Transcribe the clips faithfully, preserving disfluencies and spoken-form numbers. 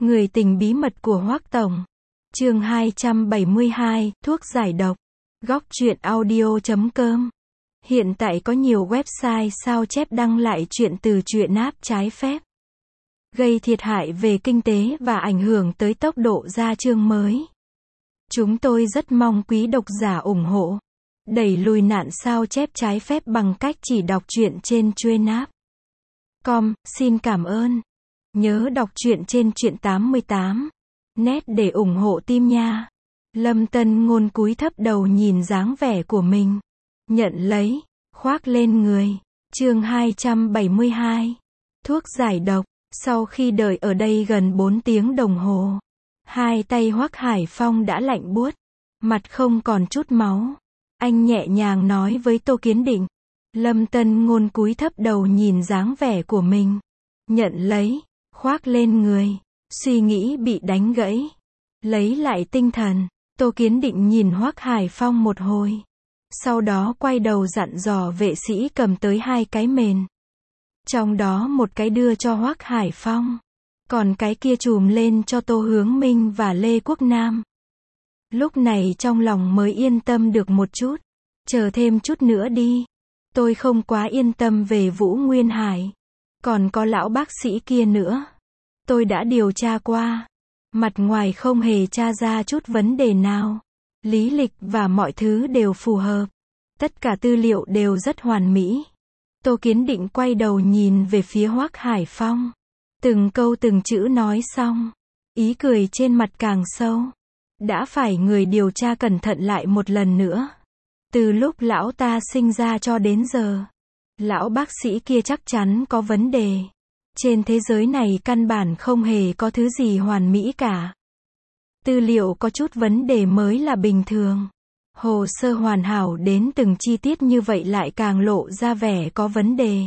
Người tình bí mật của Hoắc Tổng. Chương hai trăm bảy mươi hai, thuốc giải độc. Góc truyện audio chấm com. Hiện tại có nhiều website sao chép đăng lại chuyện từ truyện app trái phép, gây thiệt hại về kinh tế và ảnh hưởng tới tốc độ ra chương mới. Chúng tôi rất mong quý độc giả ủng hộ, đẩy lùi nạn sao chép trái phép bằng cách chỉ đọc truyện trên truyện app. Com, xin cảm ơn. Nhớ đọc truyện trên truyện tám mươi tám net để ủng hộ team nha. Lâm Tân Ngôn cúi thấp đầu nhìn dáng vẻ của mình, nhận lấy, khoác lên người. Chương hai trăm bảy mươi hai. Thuốc giải độc. Sau khi đợi ở đây gần bốn tiếng đồng hồ, hai tay Hoắc Hải Phong đã lạnh buốt, mặt không còn chút máu. Anh nhẹ nhàng nói với Tô Kiến Định. Lâm Tân Ngôn cúi thấp đầu nhìn dáng vẻ của mình, nhận lấy, khoác lên người. Suy nghĩ bị đánh gãy, lấy lại tinh thần. Tô Kiến Định nhìn Hoắc Hải Phong một hồi, sau đó quay đầu dặn dò vệ sĩ cầm tới hai cái mền. Trong đó một cái đưa cho Hoắc Hải Phong, còn cái kia chùm lên cho Tô Hướng Minh và Lê Quốc Nam. Lúc này trong lòng mới yên tâm được một chút. Chờ thêm chút nữa đi. Tôi không quá yên tâm về Vũ Nguyên Hải. Còn có lão bác sĩ kia nữa. Tôi đã điều tra qua. Mặt ngoài không hề tra ra chút vấn đề nào. Lý lịch và mọi thứ đều phù hợp. Tất cả tư liệu đều rất hoàn mỹ. Tô Kiến Định quay đầu nhìn về phía Hoắc Hải Phong. Từng câu từng chữ nói xong, ý cười trên mặt càng sâu. Đã phải người điều tra cẩn thận lại một lần nữa. Từ lúc lão ta sinh ra cho đến giờ, lão bác sĩ kia chắc chắn có vấn đề. Trên thế giới này căn bản không hề có thứ gì hoàn mỹ cả. Tư liệu có chút vấn đề mới là bình thường. Hồ sơ hoàn hảo đến từng chi tiết như vậy lại càng lộ ra vẻ có vấn đề.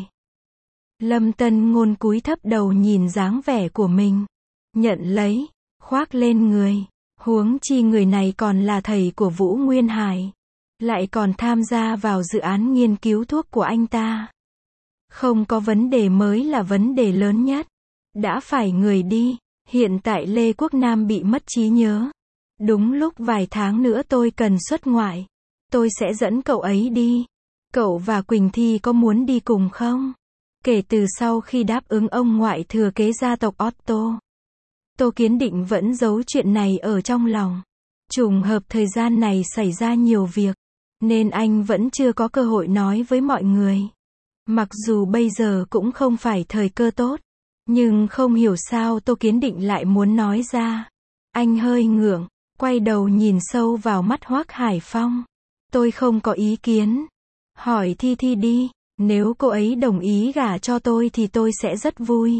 Lâm Tân Ngôn cúi thấp đầu nhìn dáng vẻ của mình, nhận lấy, khoác lên người. Huống chi người này còn là thầy của Vũ Nguyên Hải, lại còn tham gia vào dự án nghiên cứu thuốc của anh ta. Không có vấn đề mới là vấn đề lớn nhất. Đã phải người đi. Hiện tại Lê Quốc Nam bị mất trí nhớ. Đúng lúc vài tháng nữa tôi cần xuất ngoại, tôi sẽ dẫn cậu ấy đi. Cậu và Quỳnh Thi có muốn đi cùng không? Kể từ sau khi đáp ứng ông ngoại thừa kế gia tộc Otto, Tô Kiến Định vẫn giấu chuyện này ở trong lòng. Trùng hợp thời gian này xảy ra nhiều việc, nên anh vẫn chưa có cơ hội nói với mọi người. Mặc dù bây giờ cũng không phải thời cơ tốt, nhưng không hiểu sao Tô Kiến Định lại muốn nói ra. Anh hơi ngượng, quay đầu nhìn sâu vào mắt Hoắc Hải Phong. Tôi không có ý kiến. Hỏi Thi Thi đi, nếu cô ấy đồng ý gả cho tôi thì tôi sẽ rất vui.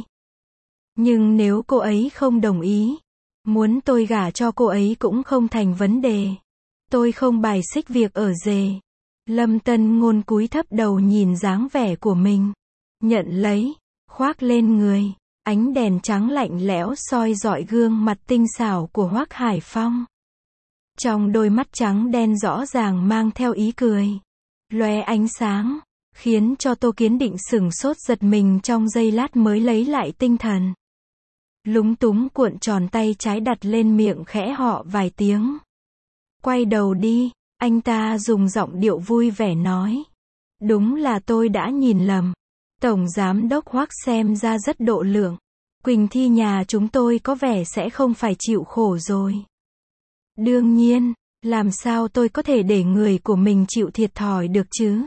Nhưng nếu cô ấy không đồng ý, muốn tôi gả cho cô ấy cũng không thành vấn đề. Tôi không bài xích việc ở rể. Lâm Tân Ngôn cúi thấp đầu nhìn dáng vẻ của mình, nhận lấy, khoác lên người. Ánh đèn trắng lạnh lẽo soi rọi gương mặt tinh xảo của Hoắc Hải Phong. Trong đôi mắt trắng đen rõ ràng mang theo ý cười, lóe ánh sáng, khiến cho Tô Kiến Định sửng sốt giật mình trong giây lát mới lấy lại tinh thần. Lúng túng cuộn tròn tay trái đặt lên miệng khẽ họ vài tiếng. Quay đầu đi, anh ta dùng giọng điệu vui vẻ nói. Đúng là tôi đã nhìn lầm. Tổng giám đốc Hoắc xem ra rất độ lượng. Quỳnh Thi nhà chúng tôi có vẻ sẽ không phải chịu khổ rồi. Đương nhiên, làm sao tôi có thể để người của mình chịu thiệt thòi được chứ?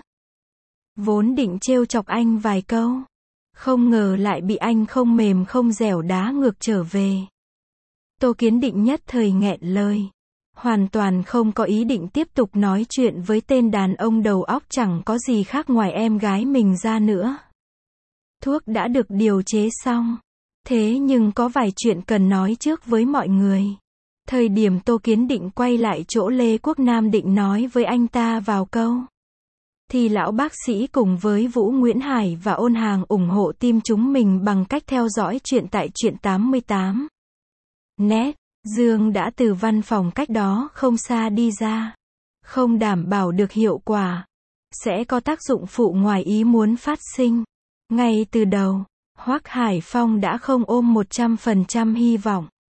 Vốn định trêu chọc anh vài câu, không ngờ lại bị anh không mềm không dẻo đá ngược trở về. Tô Kiến Định nhất thời nghẹn lời, hoàn toàn không có ý định tiếp tục nói chuyện với tên đàn ông đầu óc chẳng có gì khác ngoài em gái mình ra nữa. Thuốc đã được điều chế xong, thế nhưng có vài chuyện cần nói trước với mọi người. Thời điểm Tô Kiến Định quay lại chỗ Lê Quốc Nam định nói với anh ta vào câu, thì lão bác sĩ cùng với Vũ Nguyễn Hải và Ôn Hàng ủng hộ team chúng mình bằng cách theo dõi chuyện tại truyện tám mươi tám net. Dương đã từ văn phòng cách đó không xa đi ra. Không đảm bảo được hiệu quả, sẽ có tác dụng phụ ngoài ý muốn phát sinh. Ngay từ đầu, Hoắc Hải Phong đã không ôm một trăm phần trăm hy vọng.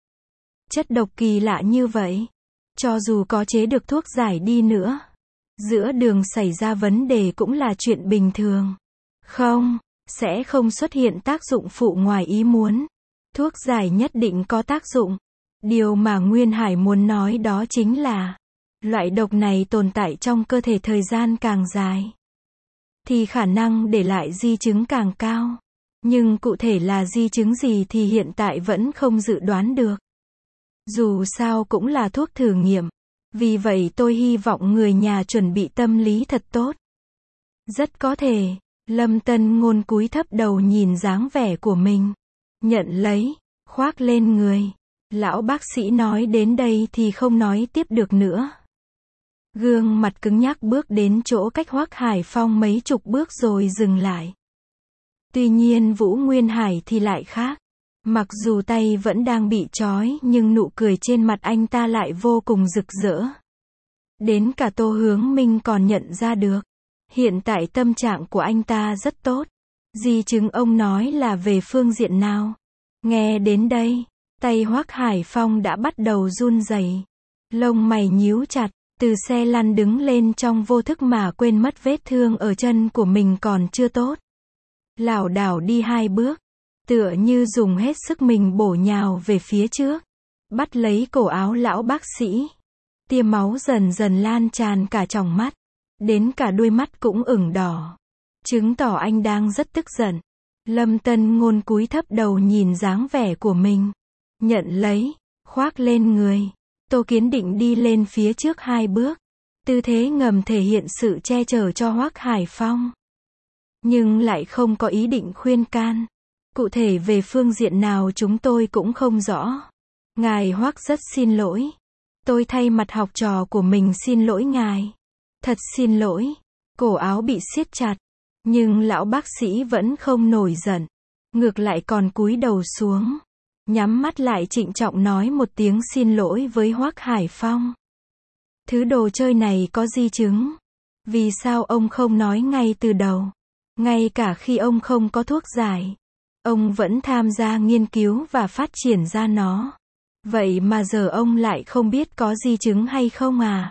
Chất độc kỳ lạ như vậy. Cho dù có chế được thuốc giải đi nữa, giữa đường xảy ra vấn đề cũng là chuyện bình thường. Không, sẽ không xuất hiện tác dụng phụ ngoài ý muốn. Thuốc giải nhất định có tác dụng. Điều mà Nguyên Hải muốn nói đó chính là, loại độc này tồn tại trong cơ thể thời gian càng dài, thì khả năng để lại di chứng càng cao. Nhưng cụ thể là di chứng gì thì hiện tại vẫn không dự đoán được. Dù sao cũng là thuốc thử nghiệm. Vì vậy tôi hy vọng người nhà chuẩn bị tâm lý thật tốt. Rất có thể, Lâm Tân Ngôn cúi thấp đầu nhìn dáng vẻ của mình. Nhận lấy, khoác lên người. Lão bác sĩ nói đến đây thì không nói tiếp được nữa. Gương mặt cứng nhắc bước đến chỗ cách Hoắc Hải Phong mấy chục bước rồi dừng lại. Tuy nhiên Vũ Nguyên Hải thì lại khác. Mặc dù tay vẫn đang bị trói nhưng nụ cười trên mặt anh ta lại vô cùng rực rỡ. Đến cả Tô Hướng Minh còn nhận ra được. Hiện tại tâm trạng của anh ta rất tốt. Di chứng ông nói là về phương diện nào? Nghe đến đây, tay Hoắc Hải Phong đã bắt đầu run rẩy. Lông mày nhíu chặt, từ xe lăn đứng lên trong vô thức mà quên mất vết thương ở chân của mình còn chưa tốt. Lảo đảo đi hai bước, tựa như dùng hết sức mình bổ nhào về phía trước, bắt lấy cổ áo lão bác sĩ. Tia máu dần dần lan tràn cả tròng mắt, đến cả đuôi mắt cũng ửng đỏ, chứng tỏ anh đang rất tức giận. Lâm Tân Ngôn cúi thấp đầu nhìn dáng vẻ của mình, nhận lấy, khoác lên người. Tô Kiến định đi lên phía trước hai bước, tư thế ngầm thể hiện sự che chở cho Hoắc Hải Phong, nhưng lại không có ý định khuyên can. Cụ thể về phương diện nào chúng tôi cũng không rõ. Ngài Hoắc rất xin lỗi. Tôi thay mặt học trò của mình xin lỗi ngài. Thật xin lỗi. Cổ áo bị siết chặt, nhưng lão bác sĩ vẫn không nổi giận, ngược lại còn cúi đầu xuống, nhắm mắt lại trịnh trọng nói một tiếng xin lỗi với Hoắc Hải Phong. Thứ đồ chơi này có di chứng. Vì sao ông không nói ngay từ đầu? Ngay cả khi ông không có thuốc giải, ông vẫn tham gia nghiên cứu và phát triển ra nó. Vậy mà giờ ông lại không biết có di chứng hay không à?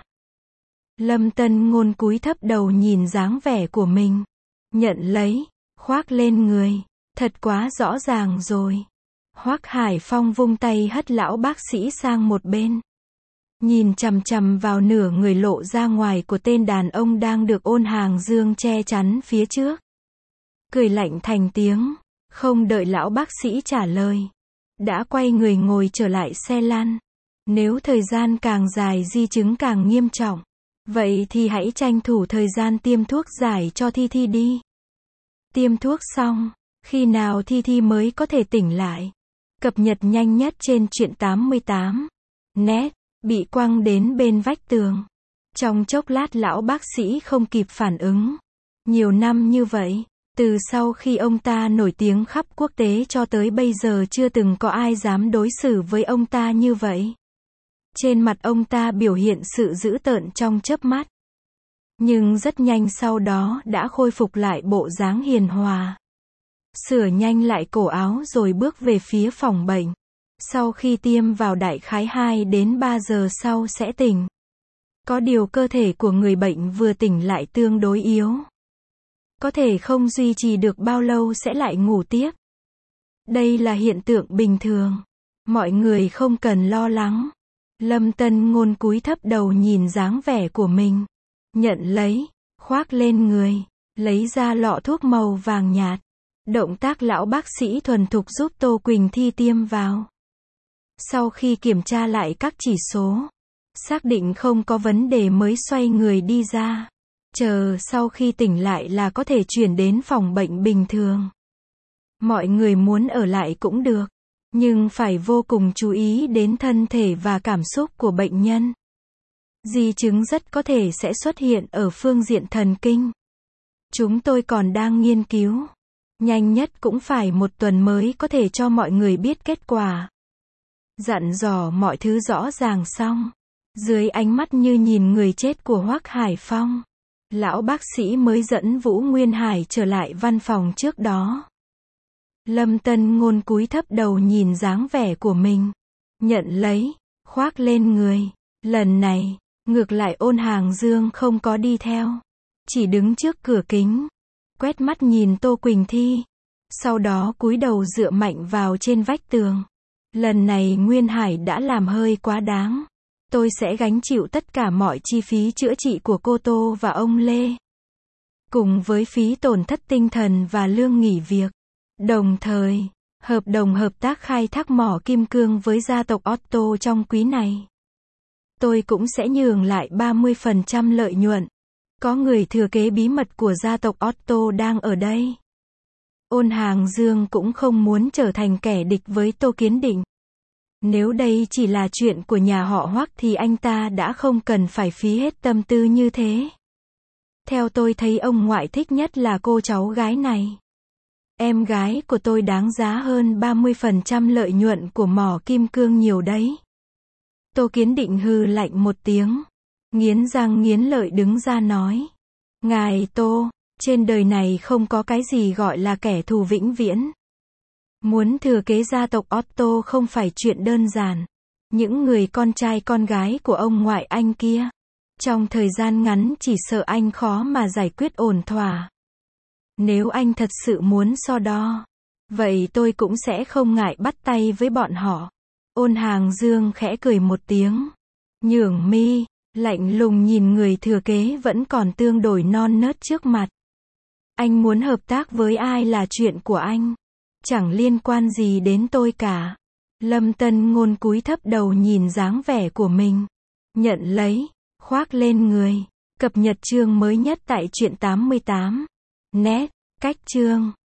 Lâm Tân Ngôn cúi thấp đầu nhìn dáng vẻ của mình. Nhận lấy, khoác lên người. Thật quá rõ ràng rồi. Hoắc Hải Phong vung tay hất lão bác sĩ sang một bên. Nhìn chằm chằm vào nửa người lộ ra ngoài của tên đàn ông đang được Ôn Hàng Dương che chắn phía trước. Cười lạnh thành tiếng, không đợi lão bác sĩ trả lời, đã quay người ngồi trở lại xe lăn. Nếu thời gian càng dài di chứng càng nghiêm trọng, vậy thì hãy tranh thủ thời gian tiêm thuốc giải cho Thi Thi đi. Tiêm thuốc xong, khi nào Thi Thi mới có thể tỉnh lại? Cập nhật nhanh nhất trên truyện tám mươi tám net, bị quăng đến bên vách tường. Trong chốc lát lão bác sĩ không kịp phản ứng. Nhiều năm như vậy, từ sau khi ông ta nổi tiếng khắp quốc tế cho tới bây giờ chưa từng có ai dám đối xử với ông ta như vậy. Trên mặt ông ta biểu hiện sự dữ tợn trong chớp mắt. Nhưng rất nhanh sau đó đã khôi phục lại bộ dáng hiền hòa. Sửa nhanh lại cổ áo rồi bước về phía phòng bệnh. Sau khi tiêm vào đại khái hai đến ba giờ sau sẽ tỉnh. Có điều cơ thể của người bệnh vừa tỉnh lại tương đối yếu. Có thể không duy trì được bao lâu sẽ lại ngủ tiếp. Đây là hiện tượng bình thường. Mọi người không cần lo lắng. Lâm Tân Ngôn cúi thấp đầu nhìn dáng vẻ của mình. Nhận lấy, khoác lên người, lấy ra lọ thuốc màu vàng nhạt. Động tác lão bác sĩ thuần thục giúp Tô Quỳnh Thi tiêm vào. Sau khi kiểm tra lại các chỉ số, xác định không có vấn đề mới xoay người đi ra. Chờ sau khi tỉnh lại là có thể chuyển đến phòng bệnh bình thường. Mọi người muốn ở lại cũng được, nhưng phải vô cùng chú ý đến thân thể và cảm xúc của bệnh nhân. Di chứng rất có thể sẽ xuất hiện ở phương diện thần kinh. Chúng tôi còn đang nghiên cứu. Nhanh nhất cũng phải một tuần mới có thể cho mọi người biết kết quả. Dặn dò mọi thứ rõ ràng xong, dưới ánh mắt như nhìn người chết của Hoắc Hải Phong, lão bác sĩ mới dẫn Vũ Nguyên Hải trở lại văn phòng trước đó. Lâm Tân Ngôn cúi thấp đầu nhìn dáng vẻ của mình, nhận lấy, khoác lên người. Lần này, ngược lại Ôn Hàng Dương không có đi theo, chỉ đứng trước cửa kính, quét mắt nhìn Tô Quỳnh Thi, sau đó cúi đầu dựa mạnh vào trên vách tường. Lần này Nguyên Hải đã làm hơi quá đáng. Tôi sẽ gánh chịu tất cả mọi chi phí chữa trị của cô Tô và ông Lê, cùng với phí tổn thất tinh thần và lương nghỉ việc. Đồng thời, hợp đồng hợp tác khai thác mỏ kim cương với gia tộc Otto trong quý này, tôi cũng sẽ nhường lại ba mươi phần trăm lợi nhuận. Có người thừa kế bí mật của gia tộc Otto đang ở đây. Ôn Hàng Dương cũng không muốn trở thành kẻ địch với Tô Kiến Định. Nếu đây chỉ là chuyện của nhà họ Hoắc thì anh ta đã không cần phải phí hết tâm tư như thế. Theo tôi thấy ông ngoại thích nhất là cô cháu gái này. Em gái của tôi đáng giá hơn ba mươi phần trăm lợi nhuận của mỏ kim cương nhiều đấy. Tô Kiến Định hừ lạnh một tiếng, nghiến răng nghiến lợi đứng ra nói. Ngài Tô, trên đời này không có cái gì gọi là kẻ thù vĩnh viễn. Muốn thừa kế gia tộc Otto không phải chuyện đơn giản. Những người con trai con gái của ông ngoại anh kia, trong thời gian ngắn chỉ sợ anh khó mà giải quyết ổn thỏa. Nếu anh thật sự muốn so đo, vậy tôi cũng sẽ không ngại bắt tay với bọn họ. Ôn Hàng Dương khẽ cười một tiếng, nhướng mi, lạnh lùng nhìn người thừa kế vẫn còn tương đối non nớt trước mặt. Anh muốn hợp tác với ai là chuyện của anh, chẳng liên quan gì đến tôi cả. Lâm Tân Ngôn cúi thấp đầu nhìn dáng vẻ của mình, nhận lấy, khoác lên người. Cập nhật chương mới nhất tại truyện tám mươi tám net, cách chương